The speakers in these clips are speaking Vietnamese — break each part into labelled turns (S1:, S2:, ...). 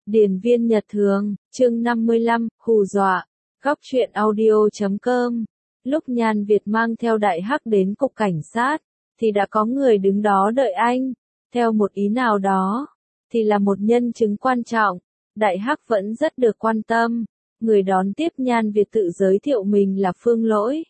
S1: Điền viên Nhật Thường, chương 55, hù dọa. Góc truyện audio.com. Lúc Nhan Việt mang theo Đại Hắc đến cục cảnh sát, thì đã có người đứng đó đợi anh. Theo một ý nào đó, thì là một nhân chứng quan trọng. Đại Hắc vẫn rất được quan tâm. Người đón tiếp Nhan Việt tự giới thiệu mình là Phương Lỗi,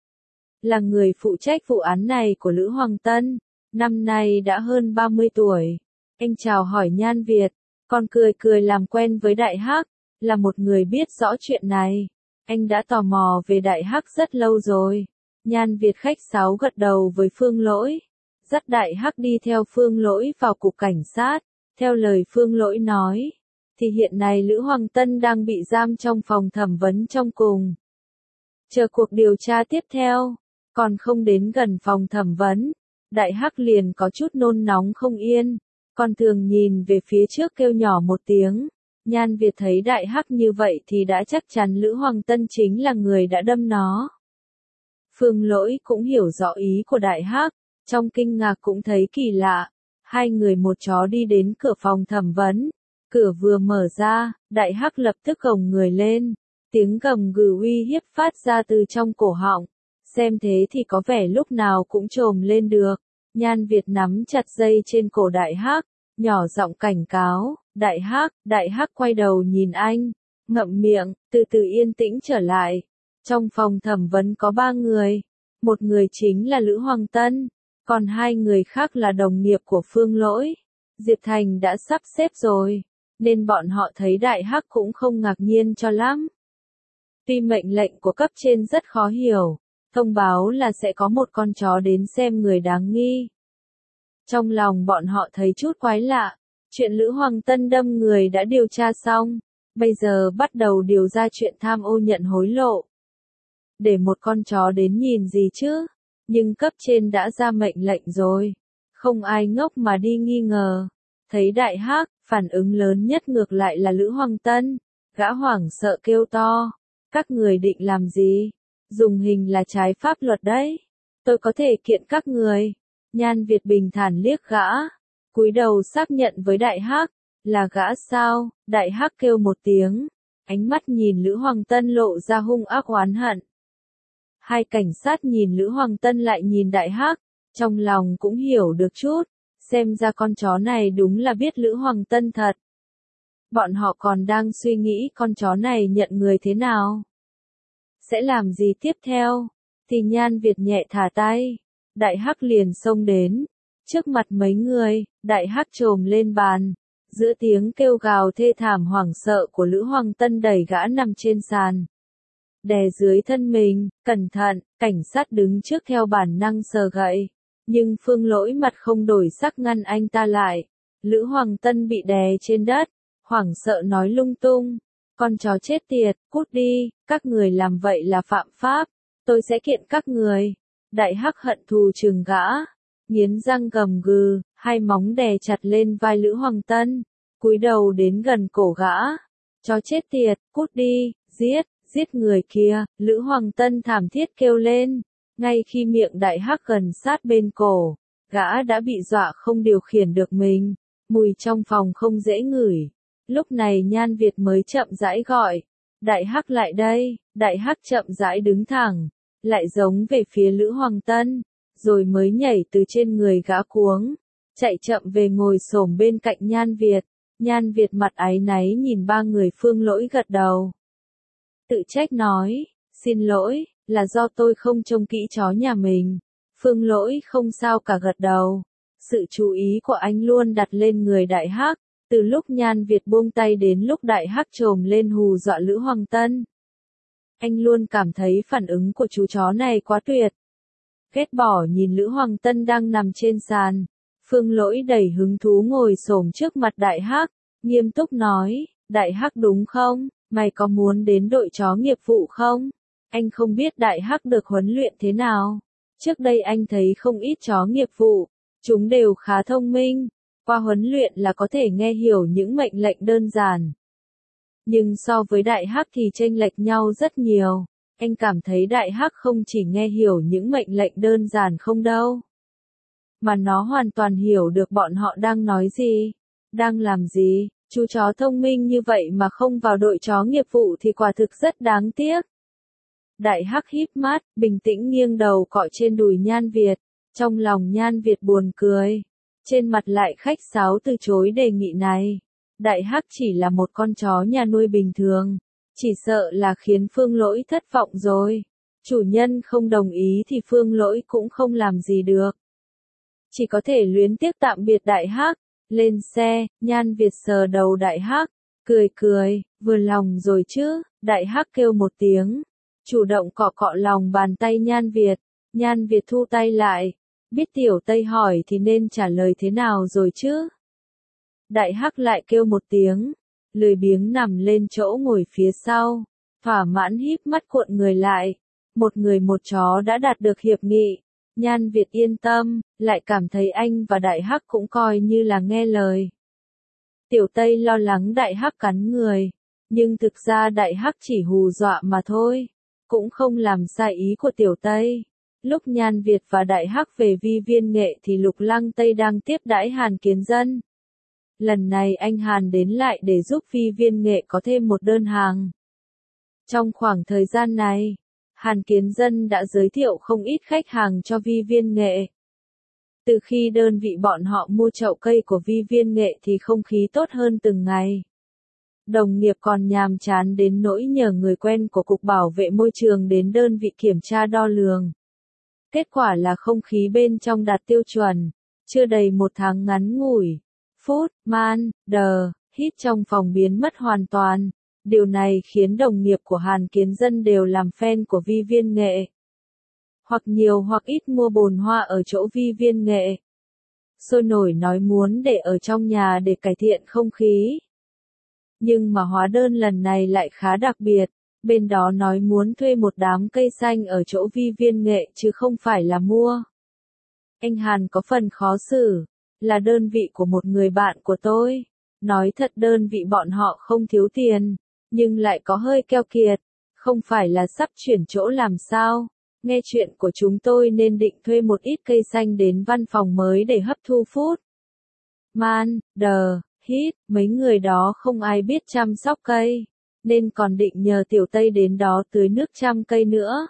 S1: là người phụ trách vụ án này của Lữ Hoàng Tân. Năm nay đã hơn 30 tuổi. Anh chào hỏi Nhan Việt, còn cười làm quen với Đại Hắc, là một người biết rõ chuyện này. Anh đã tò mò về Đại Hắc rất lâu rồi. Nhan Việt khách sáo gật đầu với Phương Lỗi, dắt Đại Hắc đi theo Phương Lỗi vào cục cảnh sát. Theo lời Phương Lỗi nói, thì hiện nay Lữ Hoàng Tân đang bị giam trong phòng thẩm vấn trong cùng, chờ cuộc điều tra tiếp theo. Còn không đến gần phòng thẩm vấn, Đại Hắc liền có chút nôn nóng không yên, còn thường nhìn về phía trước kêu nhỏ một tiếng. Nhan Việt thấy Đại Hắc như vậy thì đã chắc chắn Lữ Hoàng Tân chính là người đã đâm nó. Phương Lỗi cũng hiểu rõ ý của Đại Hắc, trong kinh ngạc cũng thấy kỳ lạ. Hai người một chó đi đến cửa phòng thẩm vấn. Cửa vừa mở ra, Đại Hắc lập tức gồng người lên. Tiếng gầm gừ uy hiếp phát ra từ trong cổ họng. Xem thế thì có vẻ lúc nào cũng trồm lên được. Nhan Việt nắm chặt dây trên cổ Đại Hắc, nhỏ giọng cảnh cáo. Đại Hắc quay đầu nhìn anh, ngậm miệng, từ từ yên tĩnh trở lại. Trong phòng thẩm vấn có 3 người. Một người chính là Lữ Hoàng Tân, còn 2 người khác là đồng nghiệp của Phương Lỗi. Diệp Thành đã sắp xếp rồi, nên bọn họ thấy Đại Hắc cũng không ngạc nhiên cho lắm. Tuy mệnh lệnh của cấp trên rất khó hiểu, thông báo là sẽ có một con chó đến xem người đáng nghi. Trong lòng bọn họ thấy chút quái lạ, chuyện Lữ Hoàng Tân đâm người đã điều tra xong, bây giờ bắt đầu điều ra chuyện tham ô nhận hối lộ. Để một con chó đến nhìn gì chứ, nhưng cấp trên đã ra mệnh lệnh rồi, không ai ngốc mà đi nghi ngờ. Thấy Đại Hắc, phản ứng lớn nhất ngược lại là Lữ Hoàng Tân, gã hoảng sợ kêu to, các người định làm gì? Dùng hình là trái pháp luật đấy, tôi có thể kiện các người. Nhan Việt bình thản liếc gã, cúi đầu xác nhận với Đại Hắc, là gã sao? Đại Hắc kêu một tiếng, ánh mắt nhìn Lữ Hoàng Tân lộ ra hung ác oán hận. Hai cảnh sát nhìn Lữ Hoàng Tân lại nhìn Đại Hắc, trong lòng cũng hiểu được chút, xem ra con chó này đúng là biết Lữ Hoàng Tân thật. Bọn họ còn đang suy nghĩ con chó này nhận người thế nào, sẽ làm gì tiếp theo, thì Nhan Việt nhẹ thả tay, Đại Hắc liền xông đến. Trước mặt mấy người, Đại Hắc trồm lên bàn, giữa tiếng kêu gào thê thảm hoảng sợ của Lữ Hoàng Tân đẩy gã nằm trên sàn. Đè dưới thân mình, cẩn thận, cảnh sát đứng trước theo bản năng sờ gậy. Nhưng Phương Lỗi mặt không đổi sắc ngăn anh ta lại. Lữ Hoàng Tân bị đè trên đất, hoảng sợ nói lung tung. Con chó chết tiệt, cút đi, các người làm vậy là phạm pháp, tôi sẽ kiện các người. Đại Hắc hận thù trừng gã, nghiến răng gầm gừ, hai móng đè chặt lên vai Lữ Hoàng Tân, cúi đầu đến gần cổ gã. Chó chết tiệt, cút đi, giết người kia, Lữ Hoàng Tân thảm thiết kêu lên. Ngay khi miệng Đại Hắc gần sát bên cổ, gã đã bị dọa không điều khiển được mình, mùi trong phòng không dễ ngửi. Lúc này Nhan Việt mới chậm rãi gọi, Đại Hắc lại đây. Đại Hắc chậm rãi đứng thẳng, lại giống về phía Lữ Hoàng Tân, rồi mới nhảy từ trên người gã cuống, chạy chậm về ngồi xổm bên cạnh Nhan Việt. Nhan Việt mặt áy náy nhìn 3 người Phương Lỗi gật đầu, tự trách nói, xin lỗi, là do tôi không trông kỹ chó nhà mình. Phương Lỗi không sao cả gật đầu. Sự chú ý của anh luôn đặt lên người Đại Hắc, từ lúc Nhan Việt buông tay đến lúc Đại Hắc trồm lên hù dọa Lữ Hoàng Tân. Anh luôn cảm thấy phản ứng của chú chó này quá tuyệt. Ghét bỏ nhìn Lữ Hoàng Tân đang nằm trên sàn. Phương Lỗi đầy hứng thú ngồi xổm trước mặt Đại Hắc, nghiêm túc nói, Đại Hắc đúng không? Mày có muốn đến đội chó nghiệp vụ không? Anh không biết Đại Hắc được huấn luyện thế nào. Trước đây anh thấy không ít chó nghiệp vụ, chúng đều khá thông minh, qua huấn luyện là có thể nghe hiểu những mệnh lệnh đơn giản. Nhưng so với Đại Hắc thì chênh lệch nhau rất nhiều. Anh cảm thấy Đại Hắc không chỉ nghe hiểu những mệnh lệnh đơn giản không đâu, mà nó hoàn toàn hiểu được bọn họ đang nói gì, đang làm gì. Chú chó thông minh như vậy mà không vào đội chó nghiệp vụ thì quả thực rất đáng tiếc. Đại Hắc híp mắt, bình tĩnh nghiêng đầu cọ trên đùi Nhan Việt, trong lòng Nhan Việt buồn cười, trên mặt lại khách sáo từ chối đề nghị này. Đại Hắc chỉ là một con chó nhà nuôi bình thường, chỉ sợ là khiến Phương Lỗi thất vọng rồi. Chủ nhân không đồng ý thì Phương Lỗi cũng không làm gì được. Chỉ có thể luyến tiếc tạm biệt Đại Hắc. Lên xe, Nhan Việt sờ đầu Đại Hắc, cười cười, vừa lòng rồi chứ. Đại Hắc kêu một tiếng, chủ động cọ cọ lòng bàn tay Nhan Việt. Nhan Việt thu tay lại, biết Tiểu Tây hỏi thì nên trả lời thế nào rồi chứ. Đại Hắc lại kêu một tiếng, lười biếng nằm lên chỗ ngồi phía sau, thỏa mãn híp mắt cuộn người lại. Một người một chó đã đạt được hiệp nghị. Nhan Việt yên tâm, lại cảm thấy anh và Đại Hắc cũng coi như là nghe lời. Tiểu Tây lo lắng Đại Hắc cắn người, nhưng thực ra Đại Hắc chỉ hù dọa mà thôi, cũng không làm sai ý của Tiểu Tây. Lúc Nhan Việt và Đại Hắc về Vi Viên Nghệ thì Lục Lăng Tây đang tiếp đãi Hàn Kiến Dân. Lần này anh Hàn đến lại để giúp Vi Viên Nghệ có thêm một đơn hàng. Trong khoảng thời gian này, Hàn Kiến Dân đã giới thiệu không ít khách hàng cho Vi Viên Nghệ. Từ khi đơn vị bọn họ mua chậu cây của Vi Viên Nghệ thì không khí tốt hơn từng ngày. Đồng nghiệp còn nhàm chán đến nỗi nhờ người quen của Cục Bảo vệ Môi trường đến đơn vị kiểm tra đo lường. Kết quả là không khí bên trong đạt tiêu chuẩn. Chưa đầy một tháng ngắn ngủi, phút, man, đờ, hít trong phòng biến mất hoàn toàn. Điều này khiến đồng nghiệp của Hàn Kiến Dân đều làm fan của Vi Viên Nghệ. Hoặc nhiều hoặc ít mua bồn hoa ở chỗ Vi Viên Nghệ. Sôi nổi nói muốn để ở trong nhà để cải thiện không khí. Nhưng mà hóa đơn lần này lại khá đặc biệt. Bên đó nói muốn thuê một đám cây xanh ở chỗ Vi Viên Nghệ chứ không phải là mua. Anh Hàn có phần khó xử. Là đơn vị của một người bạn của tôi. Nói thật đơn vị bọn họ không thiếu tiền. Nhưng lại có hơi keo kiệt, không phải là sắp chuyển chỗ làm sao. Nghe chuyện của chúng tôi nên định thuê một ít cây xanh đến văn phòng mới để hấp thu phút. Man, đờ, hít, mấy người đó không ai biết chăm sóc cây, nên còn định nhờ Tiểu Tây đến đó tưới nước chăm cây nữa.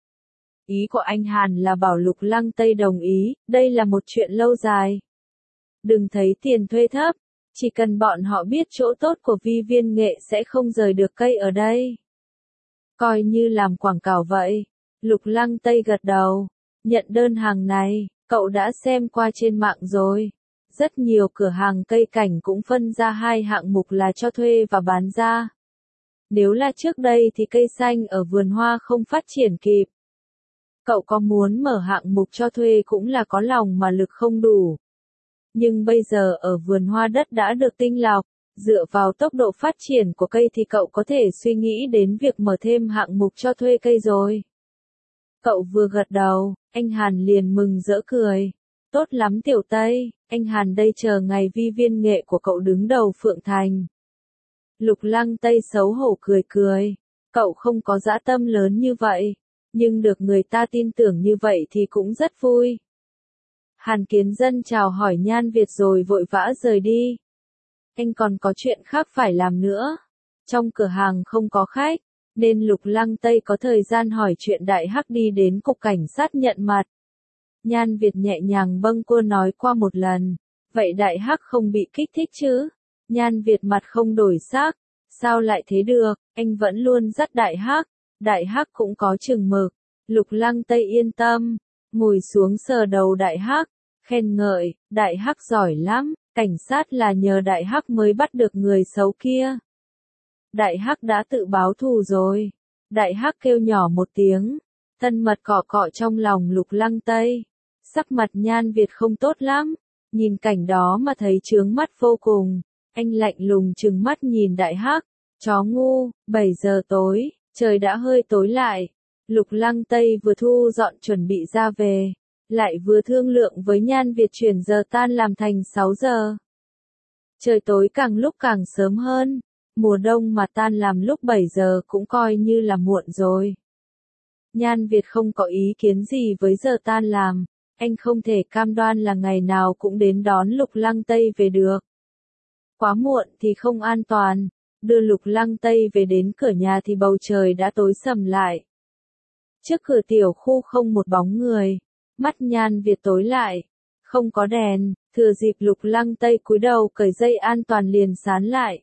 S1: Ý của anh Hàn là bảo Lục Lăng Tây đồng ý, đây là một chuyện lâu dài. Đừng thấy tiền thuê thấp. Chỉ cần bọn họ biết chỗ tốt của Vi Viên Nghệ sẽ không rời được cây ở đây. Coi như làm quảng cáo vậy. Lục Lăng Tây gật đầu. Nhận đơn hàng này, cậu đã xem qua trên mạng rồi. Rất nhiều cửa hàng cây cảnh cũng phân ra hai hạng mục là cho thuê và bán ra. Nếu là trước đây thì cây xanh ở vườn hoa không phát triển kịp. Cậu có muốn mở hạng mục cho thuê cũng là có lòng mà lực không đủ. Nhưng bây giờ ở vườn hoa đất đã được tinh lọc, dựa vào tốc độ phát triển của cây thì cậu có thể suy nghĩ đến việc mở thêm hạng mục cho thuê cây rồi. Cậu vừa gật đầu, anh Hàn liền mừng rỡ cười. Tốt lắm Tiểu Tây, anh Hàn đây chờ ngày Vi Viên Nghệ của cậu đứng đầu Phượng Thành. Lục Lăng Tây xấu hổ cười cười. Cậu không có dã tâm lớn như vậy, nhưng được người ta tin tưởng như vậy thì cũng rất vui. Hàn Kiến Dân chào hỏi Nhan Việt rồi vội vã rời đi. Anh còn có chuyện khác phải làm nữa. Trong cửa hàng không có khách, nên Lục Lăng Tây có thời gian hỏi chuyện Đại Hắc đi đến cục cảnh sát nhận mặt. Nhan Việt nhẹ nhàng bâng quơ nói qua một lần. Vậy Đại Hắc không bị kích thích chứ? Nhan Việt mặt không đổi sắc. Sao lại thế được, anh vẫn luôn dắt Đại Hắc. Đại Hắc cũng có chừng mực. Lục Lăng Tây yên tâm, ngồi xuống sờ đầu Đại Hắc. Khen ngợi, Đại Hắc giỏi lắm, cảnh sát là nhờ Đại Hắc mới bắt được người xấu kia. Đại Hắc đã tự báo thù rồi. Đại Hắc kêu nhỏ một tiếng, thân mật cọ cọ trong lòng Lục Lăng Tây. Sắc mặt Nhan Việt không tốt lắm, nhìn cảnh đó mà thấy chướng mắt vô cùng. Anh lạnh lùng trừng mắt nhìn Đại Hắc, chó ngu, 7 giờ tối, trời đã hơi tối lại. Lục Lăng Tây vừa thu dọn chuẩn bị ra về. Lại vừa thương lượng với Nhan Việt chuyển giờ tan làm thành 6 giờ. Trời tối càng lúc càng sớm hơn, mùa đông mà tan làm lúc 7 giờ cũng coi như là muộn rồi. Nhan Việt không có ý kiến gì với giờ tan làm, anh không thể cam đoan là ngày nào cũng đến đón Lục Lăng Tây về được. Quá muộn thì không an toàn, đưa Lục Lăng Tây về đến cửa nhà thì bầu trời đã tối sầm lại. Trước cửa tiểu khu không một bóng người, mắt Nhan Việt tối lại, không có đèn, thừa dịp Lục Lăng Tây cúi đầu cởi dây an toàn liền sán lại.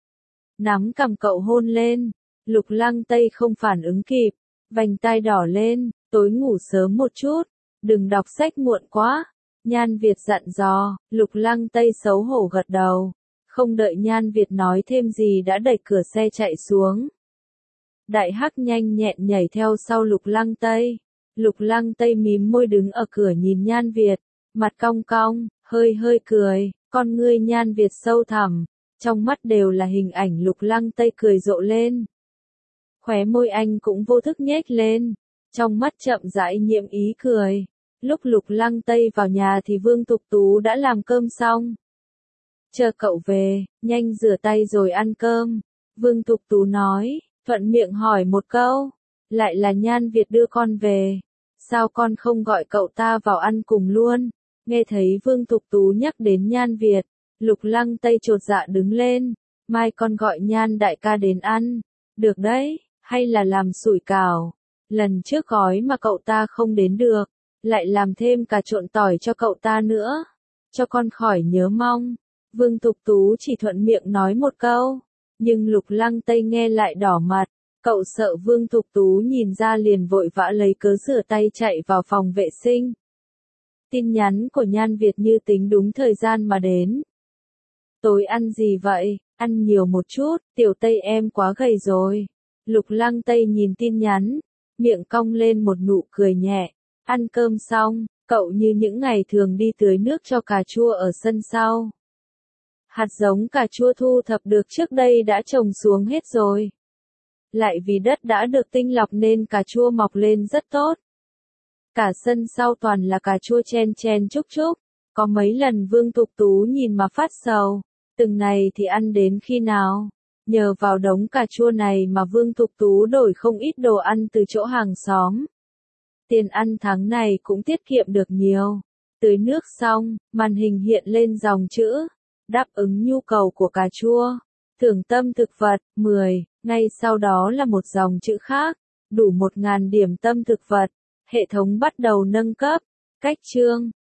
S1: Nắm cằm cậu hôn lên, Lục Lăng Tây không phản ứng kịp, vành tai đỏ lên, tối ngủ sớm một chút, đừng đọc sách muộn quá. Nhan Việt dặn dò, Lục Lăng Tây xấu hổ gật đầu, không đợi Nhan Việt nói thêm gì đã đẩy cửa xe chạy xuống. Đại Hắc nhanh nhẹn nhảy theo sau Lục Lăng Tây. Lục Lăng Tây mím môi đứng ở cửa nhìn Nhan Việt, mặt cong cong, hơi hơi cười, con ngươi Nhan Việt sâu thẳm, trong mắt đều là hình ảnh Lục Lăng Tây cười rộ lên. Khóe môi anh cũng vô thức nhếch lên, trong mắt chậm rãi nhiễm ý cười. Lúc Lục Lăng Tây vào nhà thì Vương Tục Tú đã làm cơm xong. Chờ cậu về, nhanh rửa tay rồi ăn cơm. Vương Tục Tú nói, thuận miệng hỏi một câu, lại là Nhan Việt đưa con về, sao con không gọi cậu ta vào ăn cùng luôn? Nghe thấy Vương Tục Tú nhắc đến Nhan Việt, Lục Lăng Tây chột dạ đứng lên, mai con gọi Nhan đại ca đến ăn, được đấy, hay là làm sủi cảo, lần trước gói mà cậu ta không đến được, lại làm thêm cả trộn tỏi cho cậu ta nữa, cho con khỏi nhớ mong. Vương Tục Tú chỉ thuận miệng nói một câu, nhưng Lục Lăng Tây nghe lại đỏ mặt, cậu sợ Vương Tục Tú nhìn ra liền vội vã lấy cớ rửa tay chạy vào phòng vệ sinh. Tin nhắn của Nhan Việt như tính đúng thời gian mà đến. Tối ăn gì vậy? Ăn nhiều một chút, Tiểu Tây em quá gầy rồi. Lục Lăng Tây nhìn tin nhắn, miệng cong lên một nụ cười nhẹ. Ăn cơm xong, cậu như những ngày thường đi tưới nước cho cà chua ở sân sau. Hạt giống cà chua thu thập được trước đây đã trồng xuống hết rồi. Lại vì đất đã được tinh lọc nên cà chua mọc lên rất tốt. Cả sân sau toàn là cà chua chen chen chúc chúc. Có mấy lần Vương Tục Tú nhìn mà phát sầu. Từng này thì ăn đến khi nào? Nhờ vào đống cà chua này mà Vương Tục Tú đổi không ít đồ ăn từ chỗ hàng xóm. Tiền ăn tháng này cũng tiết kiệm được nhiều. Tưới nước xong, màn hình hiện lên dòng chữ. Đáp ứng nhu cầu của cà chua. Thưởng tâm thực vật, 10, ngay sau đó là một dòng chữ khác. Đủ 1000 điểm tâm thực vật. Hệ thống bắt đầu nâng cấp. Cách chương.